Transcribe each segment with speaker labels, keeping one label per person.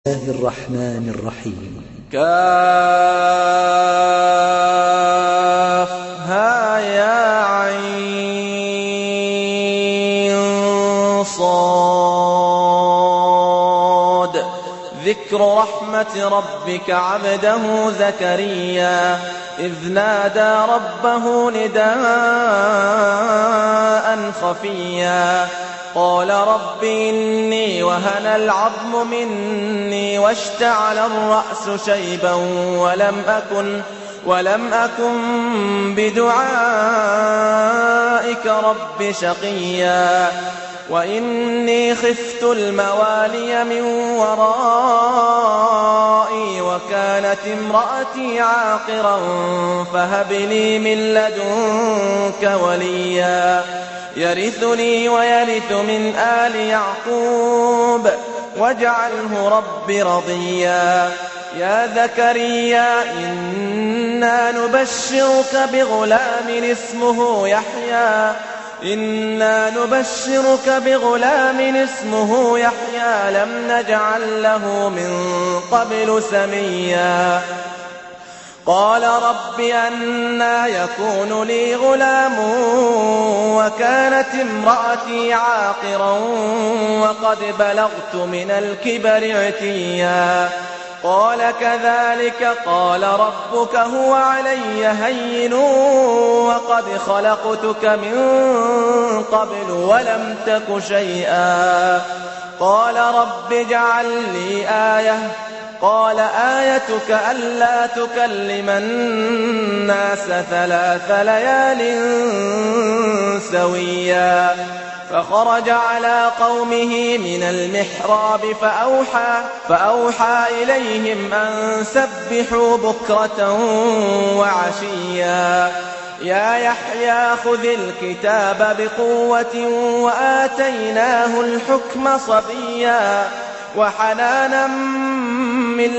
Speaker 1: الله الرحمن الرحيم.
Speaker 2: كافها يا عين صاد ذكر رحمة ربك عبده زكريا إذ نادى ربه نداء خفيا قال رب إني وهن العظم مني واشتعل الرأس شيبا ولم أكن بدعائك رب شقيا وإني خفت الموالي من ورائي وكانت امرأتي عاقرا فهب لي من لدنك وليا يرثني ويرث من آل يعقوب واجعله رب رضيا يا زكريا إنا نبشرك بغلام اسمه يحيى لم نجعل له من قبل سميا قال رب أنى يكون لي غلام وكانت امرأتي عاقرا وقد بلغت من الكبر عتيا قال كذلك قال ربك هو علي هين وقد خلقتك من قبل ولم تك شيئا قال رب اجعل لي آية قال آيتك ألا تكلم الناس 3 ليال سويا فخرج على قومه من المحراب فأوحى إليهم أن سبحوا بكرة وعشيا يا يحيى خذ الكتاب بقوة وآتيناه الحكم صبيا وحنانا من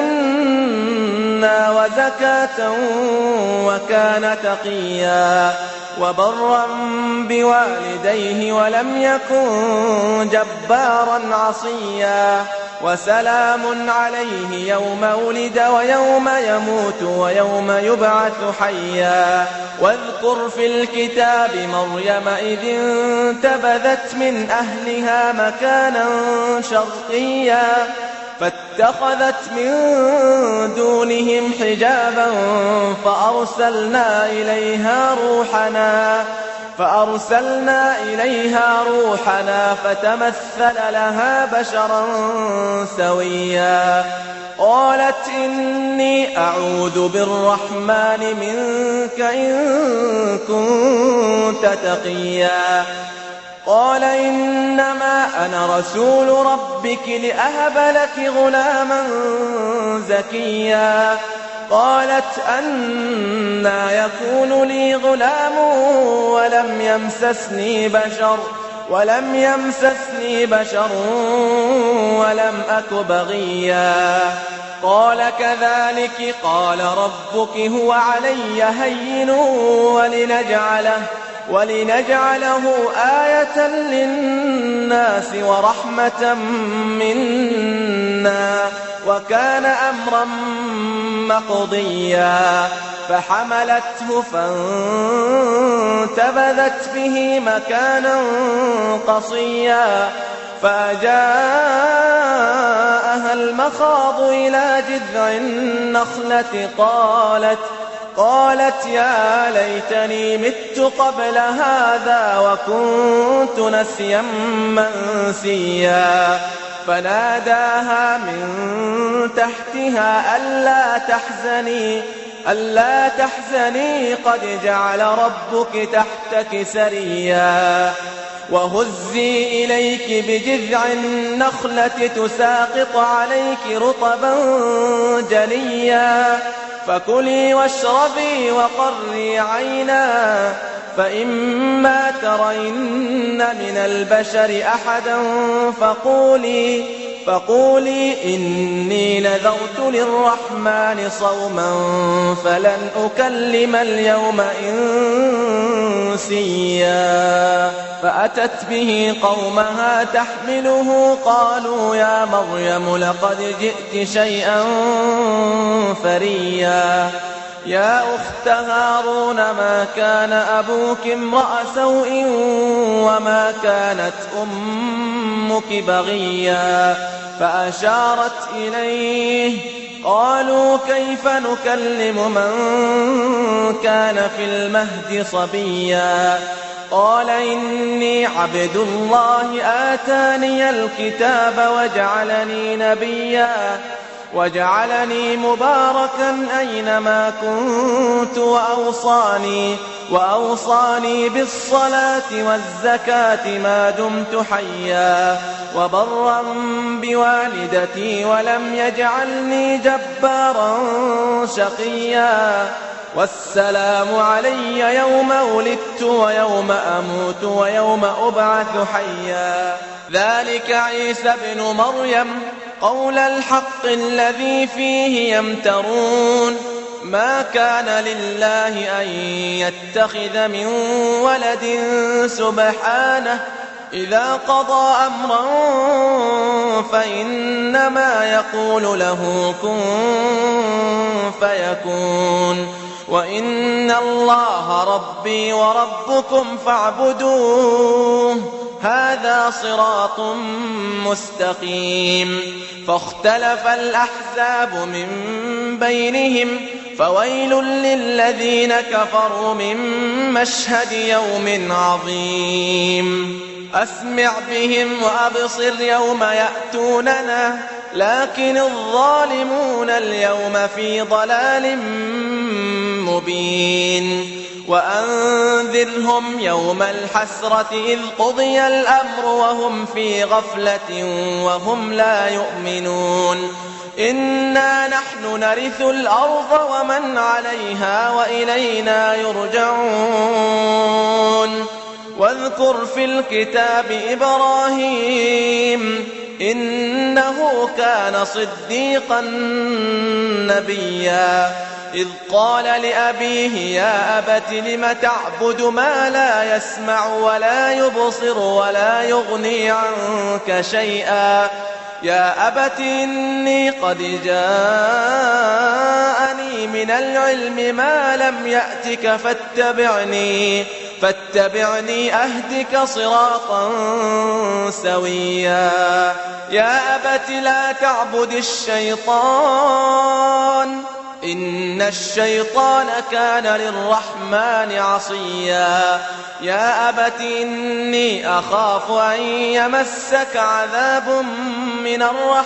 Speaker 2: لدنا وزكاة وكان تقيا وبرا بوالديه ولم يكن جبارا عصيا وسلام عليه يوم ولد ويوم يموت ويوم يبعث حيا واذكر في الكتاب مريم إذ انتبذت من أهلها مكانا شرقيا فاتخذت من دونهم حجابا فأرسلنا إليها روحنا فتمثل لها بشرا سويا قالت إني أعوذ بالرحمن منك إن كنت تقيا قال إنما أنا رسول ربك لأهب لك غلاما زكيا قالت أنى يكون لي غلام ولم يمسسني بشر ولم أك بغيا قال كذلك قال ربك هو علي هين ولنجعله آية للناس ورحمة منا وكان أمرا مقضيا فحملته فانتبذت به مكانا قصيا فأجاءها المخاض إلى جذع النخلة قالت يا ليتني مت قبل هذا وكنت نسيا منسيا فناداها من تحتها ألا تحزني قد جعل ربك تحتك سريا وهزي إليك بجذع النخلة تساقط عليك رطبا جنيا فكلي واشربي وقري عينا فإما ترين من البشر أحدا فقولي إني نذرت للرحمن صوما فلن أكلم اليوم إنسيا فأتت به قومها تحمله قالوا يا مريم لقد جئت شيئا فريا يا أخت هارون ما كان أبوك امرأ سوء وما كانت أمك بغيا فأشارت إليه قالوا كيف نكلم من كان في المهد صبيا قال إني عبد الله آتاني الكتاب وجعلني نبيا وجعلني مباركا أينما كنت وأوصاني بالصلاة والزكاة ما دمت حيا وبرا بوالدتي ولم يجعلني جبارا شقيا والسلام علي يوم ولدت ويوم أموت ويوم أبعث حيا ذلك عيسى ابن مريم قول الحق الذي فيه يمترون ما كان لله أن يتخذ من ولد سبحانه إذا قضى أمرا فإنما يقول له كن فيكون وإن الله ربي وربكم فاعبدوه هذا صراط مستقيم فاختلف الأحزاب من بينهم فويل للذين كفروا من مشهد يوم عظيم أسمع بهم وأبصر يوم يأتوننا لكن الظالمون اليوم في ضلال مبين وأنذرهم يوم الحسرة إذ قضي الأمر وهم في غفلة وهم لا يؤمنون إنا نحن نرث الأرض ومن عليها وإلينا يرجعون واذكر في الكتاب إبراهيم إنه كان صديقا نبيا إذ قال لأبيه يا أبت لم تعبد ما لا يسمع ولا يبصر ولا يغني عنك شيئا يا أبت إني قد جاءني من العلم ما لم يأتك فاتبعني أهدك صراطا سويا يا أبت لا تعبد الشيطان إن الشيطان كان للرحمن عصيا يا أبت إني أخاف أن يمسك عذاب من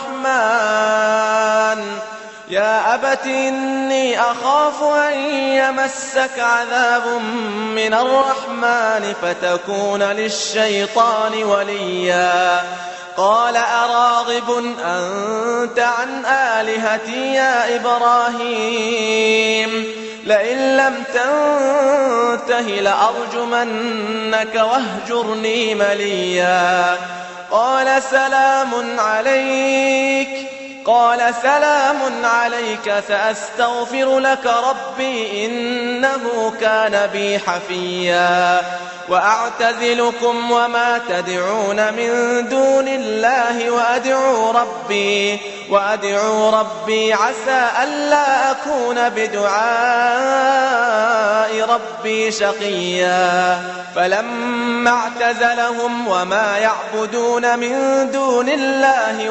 Speaker 2: الرحمن يا أبت إني أخاف أن يمسك عذاب من الرحمن فتكون للشيطان وليا قال أراغب أنت عن آلهتي يا إبراهيم لئن لم تنته لأرجمنك واهجرني مليا قال سلام عليك سأستغفر لك ربي إنه كان بي حفيا وأعتزلكم وما تدعون من دون الله وأدعو ربي عسى ألا أكون بدعاء ربي شقيا فلما اعتزلهم وما يعبدون من دون الله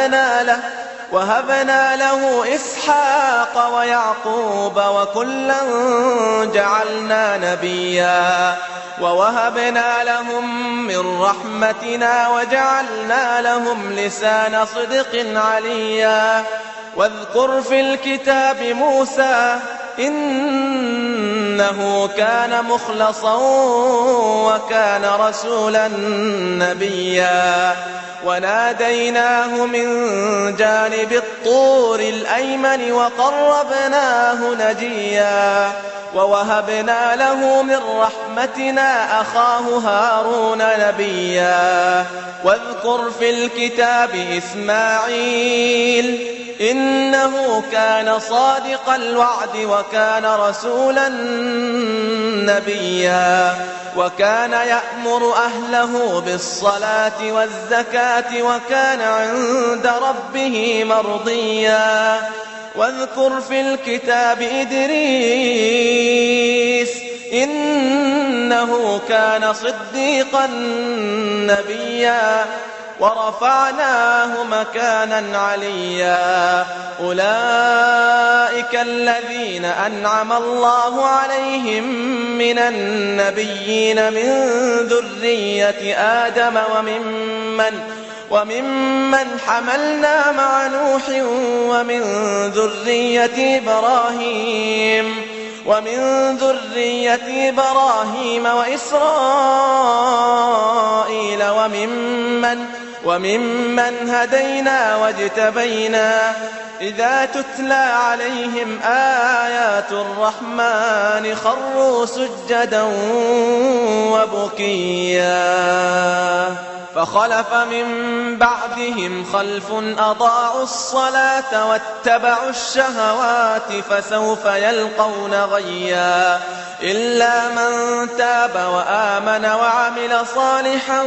Speaker 2: وهبنا له إسحاق ويعقوب وكلا جعلنا نبيا ووهبنا لهم من رحمتنا وجعلنا لهم لسان صدق عليا واذكر في الكتاب موسى إنه كان مخلصا وكان رسولا نبيا وناديناه من جانب الطور الأيمن وقربناه نجيا ووهبنا له من رحمتنا أخاه هارون نبيا واذكر في الكتاب إسماعيل إنه كان صادق الوعد وكان رسولا نبيا وكان يأمر أهله بالصلاة والزكاة وكان عند ربه مرضيا واذكر في الكتاب إدريس إنه كان صديقا نبيا ورفعناه مكانا عليا أولئك الذين أنعم الله عليهم من النبيين من ذرية آدم وممن حملنا مع نوح ومن ذرية إبراهيم وإسرائيل وممن هدينا واجتبينا إذا تتلى عليهم آيات الرحمن خروا سجدا وبكيا فخلف من بعدهم خلف أضاعوا الصلاة واتبعوا الشهوات فسوف يلقون غيا إلا من تاب وآمن وعمل صالحا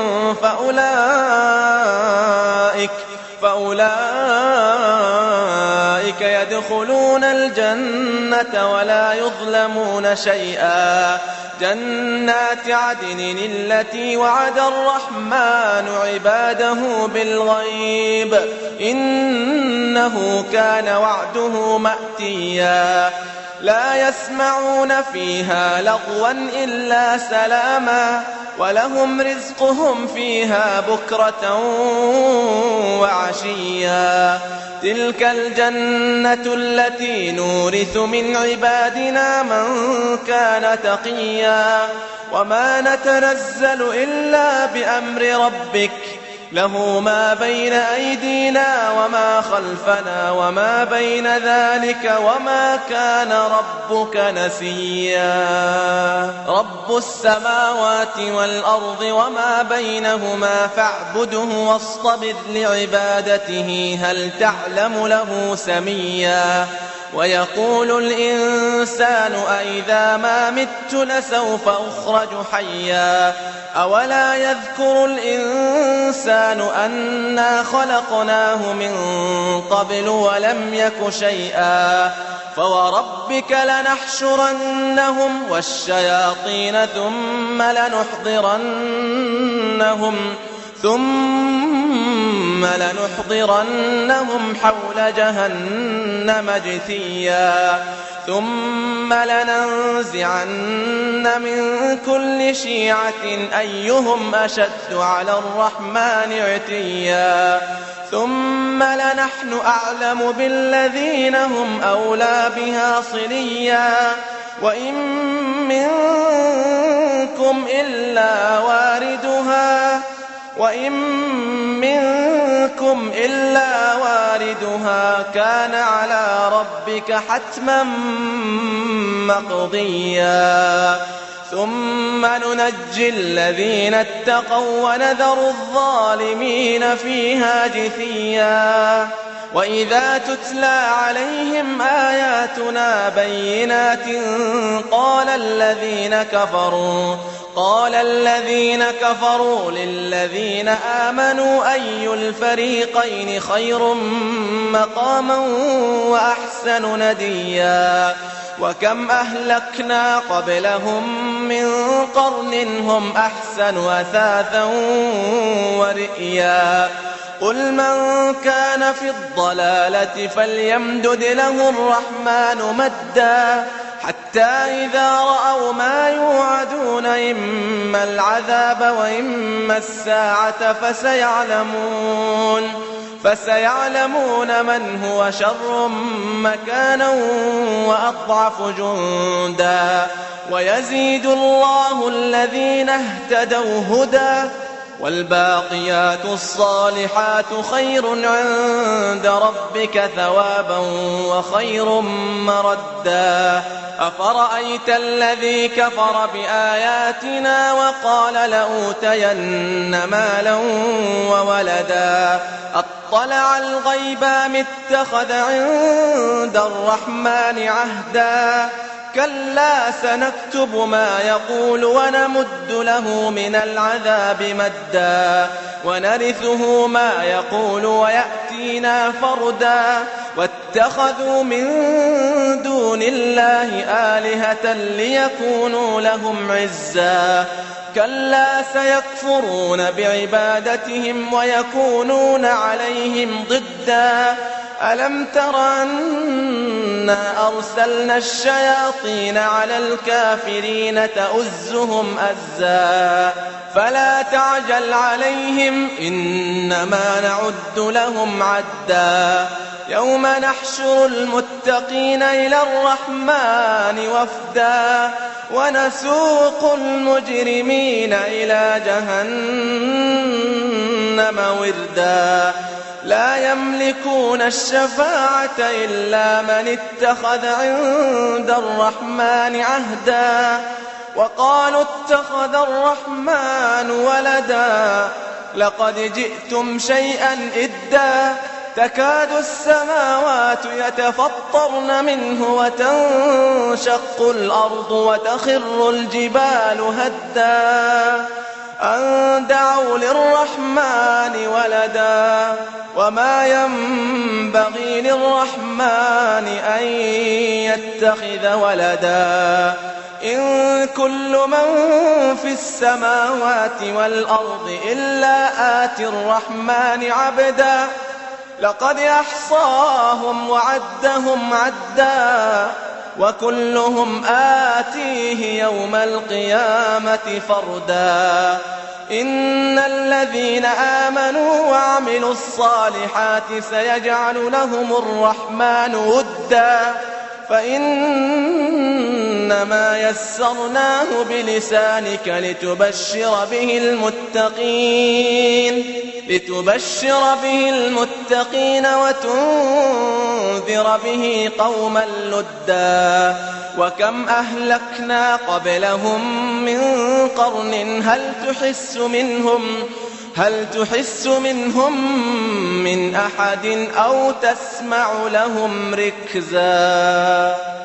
Speaker 2: فأولئك يدخلون الجنة ولا يظلمون شيئا جنات عدن التي وعد الرحمن عباده بالغيب إنه كان وعده مأتيا لا يسمعون فيها لغوا إلا سلاما ولهم رزقهم فيها بكرة وعشيا تلك الجنة التي نورث من عبادنا من كان تقيا وما نتنزل إلا بأمر ربك له ما بين أيدينا وما خلفنا وما بين ذلك وما كان ربك نسيا رب السماوات والأرض وما بينهما فاعبده واصطبر لعبادته هل تعلم له سميا ويقول الإنسان أإذا ما مت لسوف أخرج حيا أولا يذكر الإنسان أنا خلقناه من قبل ولم يك شيئا فوربك لنحشرنهم والشياطين ثم لنحضرنهم حول جهنم جثيا ثم لننزعن من كل شيعة أيهم أشد على الرحمن عتيا ثم لنحن أعلم بالذين هم أولى بها صليا وإن منكم إلا واردها كان على ربك حتما مقضيا ثم ننجي الذين اتقوا ونذر الظالمين فيها جثيا وإذا تتلى عليهم آياتنا بينات قال الذين كفروا للذين آمنوا أي الفريقين خير مقاما وأحسن نديا وكم أهلكنا قبلهم من قرن هم أحسن أثاثا ورئيا قل من كان في الضلالة فليمدد له الرحمن مدا حتى إذا رأوا ما يوعدون إما العذاب وإما الساعة فسيعلمون من هو شر مكانا وأضعف جندا ويزيد الله الذين اهتدوا هدى والباقيات الصالحات خير عند ربك ثوابا وخير مردا أفرأيت الذي كفر بآياتنا وقال لأوتين مالا وولدا أطلع الغيب أم اتخذ عند الرحمن عهدا كلا سنكتب ما يقول ونمد له من العذاب مدا ونرثه ما يقول ويأتينا فردا واتخذوا من دون الله آلهة ليكونوا لهم عزا كلا سيكفرون بعبادتهم ويكونون عليهم ضدا ألم تر أنا أرسلنا الشياطين على الكافرين تؤزهم أزا فلا تعجل عليهم إنما نعد لهم عدا يوم نحشر المتقين إلى الرحمن وفدا ونسوق المجرمين إلى جهنم وردا لا يملكون الشفاعة إلا من اتخذ عند الرحمن عهدا وقالوا اتخذ الرحمن ولدا لقد جئتم شيئا إدا تكاد السماوات يتفطرن منه وتنشق الأرض وتخر الجبال هدا أن دعوا للرحمن ولدا وما ينبغي للرحمن أن يتخذ ولدا إن كل من في السماوات والأرض إلا آتي الرحمن عبدا لقد أحصاهم وعدهم عدا وكلهم آتيه يوم القيامة فردا إن الذين آمنوا وعملوا الصالحات سيجعل لهم الرحمن ودا فإنما يسرناه بلسانك لتبشر به المتقين وتنذر به قوما لدا وكم أهلكنا قبلهم من قرن هل تحس منهم من أحد أو تسمع لهم ركزا